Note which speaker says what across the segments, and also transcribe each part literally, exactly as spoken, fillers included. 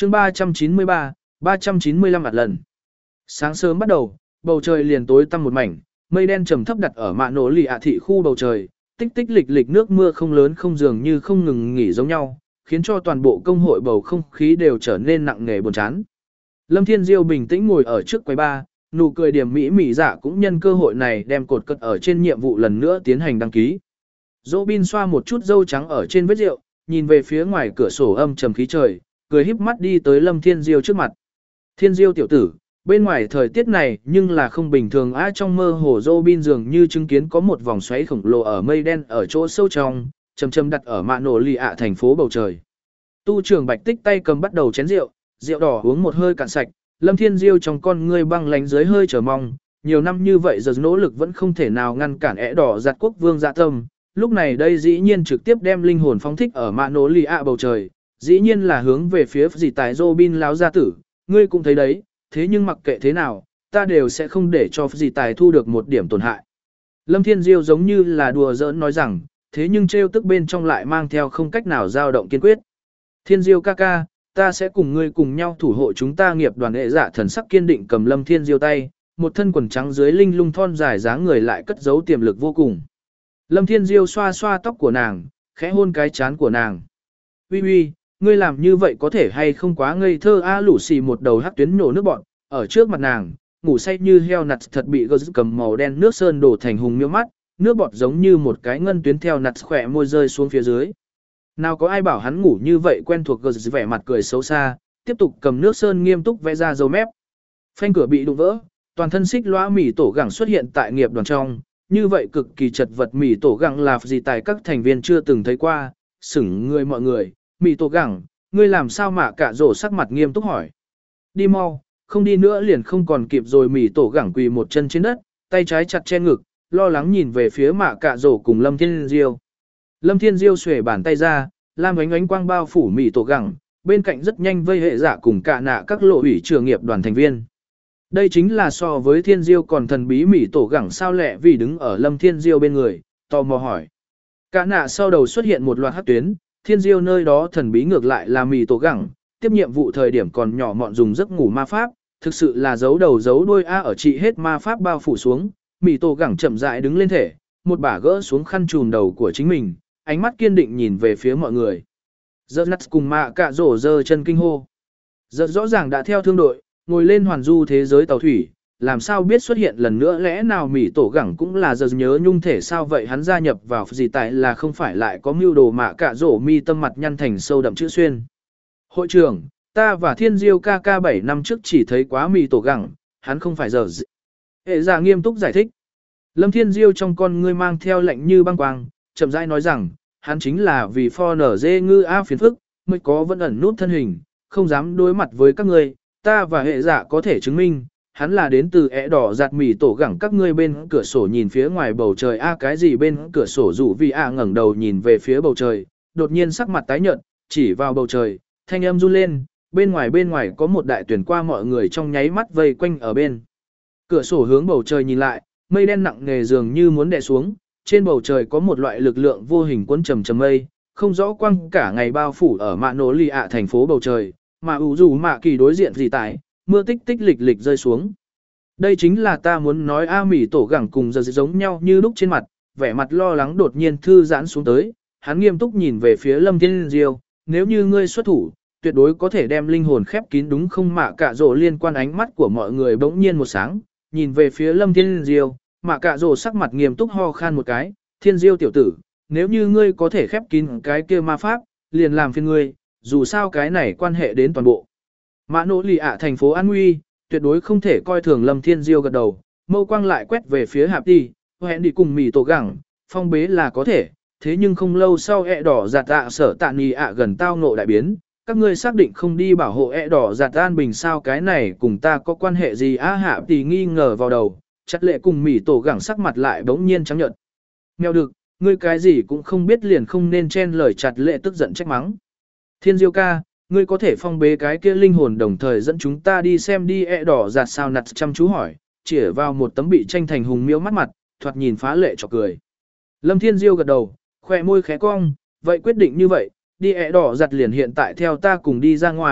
Speaker 1: chương ba trăm chín mươi ba, ba trăm chín mươi lăm mặt lần. Sáng sớm bắt đầu, bầu trời liền tối tăm một mảnh, mây đen trầm thấp đặt ở mạ nổ lì ạ thị khu bầu trời, tích tích lịch lịch nước mưa không lớn không dường như không ngừng nghỉ giống nhau, khiến cho toàn bộ công hội bầu không khí đều trở nên nặng nề buồn chán. Lâm Thiên Diêu bình tĩnh ngồi ở trước quầy bar, nụ cười điểm mỹ mỹ dạ cũng nhân cơ hội này đem cột cất ở trên nhiệm vụ lần nữa tiến hành đăng ký. Robin xoa một chút dâu trắng ở trên vết rượu, nhìn về phía ngoài cửa sổ âm trầm khí trời, cười híp mắt đi tới Lâm Thiên Diêu trước mặt. Thiên Diêu tiểu tử, bên ngoài thời tiết này nhưng là không bình thường á. Trong mơ hồ Robin dường như chứng kiến có một vòng xoáy khổng lồ ở mây đen ở chỗ sâu trong, chầm chầm đặt ở mạ nổ lì ạ thành phố bầu trời. Tu trưởng Bạch Tích tay cầm bắt đầu chén rượu, rượu đỏ uống một hơi cạn sạch, Lâm Thiên Diêu trong con ngươi băng lánh dưới hơi chờ mong, nhiều năm như vậy giờ nỗ lực vẫn không thể nào ngăn cản ẻ đỏ giặt quốc vương dạ tâm, lúc này đây dĩ nhiên trực tiếp đem linh hồn phóng thích ở mạ nổ lì ạ bầu trời, dĩ nhiên là hướng về phía gì tài Robin láo gia tử, ngươi cũng thấy đấy, thế nhưng mặc kệ thế nào, ta đều sẽ không để cho gì tài thu được một điểm tổn hại. Lâm Thiên Diêu giống như là đùa giỡn nói rằng, thế nhưng trêu tức bên trong lại mang theo không cách nào dao động kiên quyết. Thiên Diêu ca ca, ta sẽ cùng ngươi cùng nhau thủ hộ chúng ta nghiệp đoàn hệ dạ thần sắc kiên định cầm Lâm Thiên Diêu tay, một thân quần trắng dưới linh lung thon dài dáng người lại cất giấu tiềm lực vô cùng. Lâm Thiên Diêu xoa xoa tóc của nàng, khẽ hôn cái trán của nàng. Uy uy, ngươi làm như vậy có thể hay không quá ngây thơ a. Lũ xì một đầu hắc tuyến nổ nước bọn, ở trước mặt nàng, ngủ say như heo nặt thật bị gờ cầm màu đen nước sơn đổ thành hùng miêu mắt, nước bọt giống như một cái ngân tuyến theo nặt khỏe môi rơi xuống phía dưới. Nào có ai bảo hắn ngủ như vậy quen thuộc gờ vẻ mặt cười xấu xa, tiếp tục cầm nước sơn nghiêm túc vẽ ra dấu mép. Phanh cửa bị đụng vỡ, toàn thân xích lõa mỉ tổ gẳng xuất hiện tại nghiệp đoàn trong, như vậy cực kỳ chật vật mỉ tổ gẳng là gì tại các thành viên chưa từng thấy qua, sửng người mọi người, mỉ tổ gẳng, ngươi làm sao mà cả rổ sắc mặt nghiêm túc hỏi. Đi mau, không đi nữa liền không còn kịp rồi. Mỉ tổ gẳng quỳ một chân trên đất, tay trái chặt che ngực, lo lắng nhìn về phía mạ cạ rổ cùng Lâm Thiên Diêu. Lâm Thiên Diêu xuề bàn tay ra, lam ánh ánh quang bao phủ mỉ tổ gẳng, bên cạnh rất nhanh vây hệ giả cùng cạ nạ các lộ ủy trường nghiệp đoàn thành viên. Đây chính là so với Thiên Diêu còn thần bí mỉ tổ gẳng sao lẹ vì đứng ở Lâm Thiên Diêu bên người, tò mò hỏi. Cạ nạ sau đầu xuất hiện một loạt hắc tuyến, Thiên Diêu nơi đó thần bí ngược lại là mỉ tổ gẳng, tiếp nhiệm vụ thời điểm còn nhỏ mọn dùng giấc ngủ ma pháp, thực sự là giấu đầu giấu đuôi a. Ở trị hết ma pháp bao phủ xuống, mỉ tổ gẳng chậm rãi đứng lên thể, một bả gỡ xuống khăn trùm đầu của chính mình, ánh mắt kiên định nhìn về phía mọi người. Giơ nắt cùng mạ cạ rổ giơ chân kinh hô. Giơ rõ ràng đã theo thương đội, ngồi lên hoàn du thế giới tàu thủy, làm sao biết xuất hiện lần nữa, lẽ nào mỉ tổ gẳng cũng là giờ nhớ nhung thể sao vậy. Hắn gia nhập vào gì tại là không phải lại có mưu đồ mạ cạ rổ mi tâm mặt nhăn thành sâu đậm chữ xuyên. Hội trưởng, ta và Thiên Diêu ca ca bảy năm trước chỉ thấy quá mỉ tổ gẳng, hắn không phải giờ d... Hệ giả nghiêm túc giải thích. Lâm Thiên Diêu trong con ngươi mang theo lạnh như băng quang, chậm rãi nói rằng, hắn chính là vì pho nở dê ngư a phiền phức, mới có vẫn ẩn nút thân hình, không dám đối mặt với các ngươi. Ta và hệ giả có thể chứng minh, hắn là đến từ ẻ đỏ giặt mỉ tổ gẳng các ngươi. Bên cửa sổ nhìn phía ngoài bầu trời a. Cái gì bên cửa sổ? Rủ vì a ngẩng đầu nhìn về phía bầu trời, đột nhiên sắc mặt tái nhợt, chỉ vào bầu trời, thanh âm run lên, bên ngoài bên ngoài có một đại tuyển qua. Mọi người trong nháy mắt vây quanh ở bên cửa sổ hướng bầu trời nhìn lại, mây đen nặng nề dường như muốn đè xuống, trên bầu trời có một loại lực lượng vô hình cuốn trầm trầm mây, không rõ quang cả ngày bao phủ ở mạ nổ lì ạ thành phố bầu trời, mà ủ dù mạ kỳ đối diện gì tại, mưa tích tích lịch lịch rơi xuống. Đây chính là ta muốn nói a. Mỉ tổ gẳng cùng giờ giống nhau như lúc trên mặt, vẻ mặt lo lắng đột nhiên thư giãn xuống tới, hắn nghiêm túc nhìn về phía Lâm Thiên Diêu, nếu như ngươi xuất thủ, tuyệt đối có thể đem linh hồn khép kín đúng không? Mạ cạ rổ liên quan ánh mắt của mọi người bỗng nhiên một sáng, nhìn về phía Lâm Thiên Diêu, mạ cạ rổ sắc mặt nghiêm túc ho khan một cái, Thiên Diêu tiểu tử, nếu như ngươi có thể khép kín cái kia ma pháp, liền làm phiền ngươi, dù sao cái này quan hệ đến toàn bộ mã nỗ lì ạ thành phố an nguy, tuyệt đối không thể coi thường. Lâm Thiên Diêu gật đầu, mâu quang lại quét về phía hạp đi, hẹn đi cùng mì tổ gẳng, phong bế là có thể, thế nhưng không lâu sau ẹ đỏ giạt tạ sở tạ nì ạ gần tao ngộ đại biến, các ngươi xác định không đi bảo hộ ẹ đỏ giạt an bình sao? Cái này cùng ta có quan hệ gì á? Hạp thì nghi ngờ vào đầu, chặt lệ cùng mì tổ gẳng sắc mặt lại bỗng nhiên trắng nhợt. Mèo được, ngươi cái gì cũng không biết liền không nên chen lời. Chặt lệ tức giận trách mắng. Thiên Diêu ca, ngươi có thể phong bế cái kia linh hồn đồng thời dẫn chúng ta đi xem đi. E đỏ giạt sao nặt chăm chú hỏi, chỉ vào một tấm bị tranh thành hùng miêu mắt mặt, thoạt nhìn phá lệ chọc cười. Lâm Thiên Diêu gật đầu, khoe môi khẽ cong, vậy quyết định như vậy, đi. E đỏ giặt liền hiện tại theo ta cùng đi ra ngoài,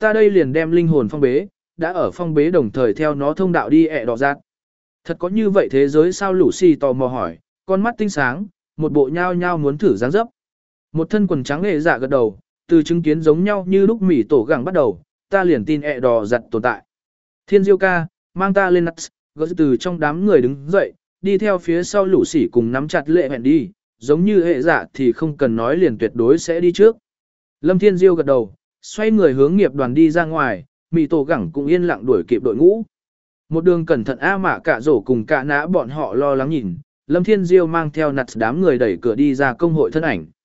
Speaker 1: ta đây liền đem linh hồn phong bế, đã ở phong bế đồng thời theo nó thông đạo đi ẹ đỏ giạt. Thật có như vậy thế giới sao Lucy tò mò hỏi, con mắt tinh sáng, một bộ nhao nhao muốn thử dáng dấp. Một thân quần trắng hệ dạ gật đầu, từ chứng kiến giống nhau như lúc mỉ tổ gẳng bắt đầu, ta liền tin ẹ đỏ giặt tồn tại. Thiên Diêu ca, mang ta lên nắp, gỡ từ trong đám người đứng dậy, đi theo phía sau lũ sỉ cùng nắm chặt lệ hẹn đi, giống như hệ dạ thì không cần nói liền tuyệt đối sẽ đi trước. Lâm Thiên Diêu gật đầu, xoay người hướng nghiệp đoàn đi ra ngoài, mỉ tổ gẳng cũng yên lặng đuổi kịp đội ngũ. Một đường cẩn thận A Mạ cả rổ cùng cả nã bọn họ lo lắng nhìn, Lâm Thiên Diêu mang theo nặt đám người đẩy cửa đi ra công hội thân ảnh.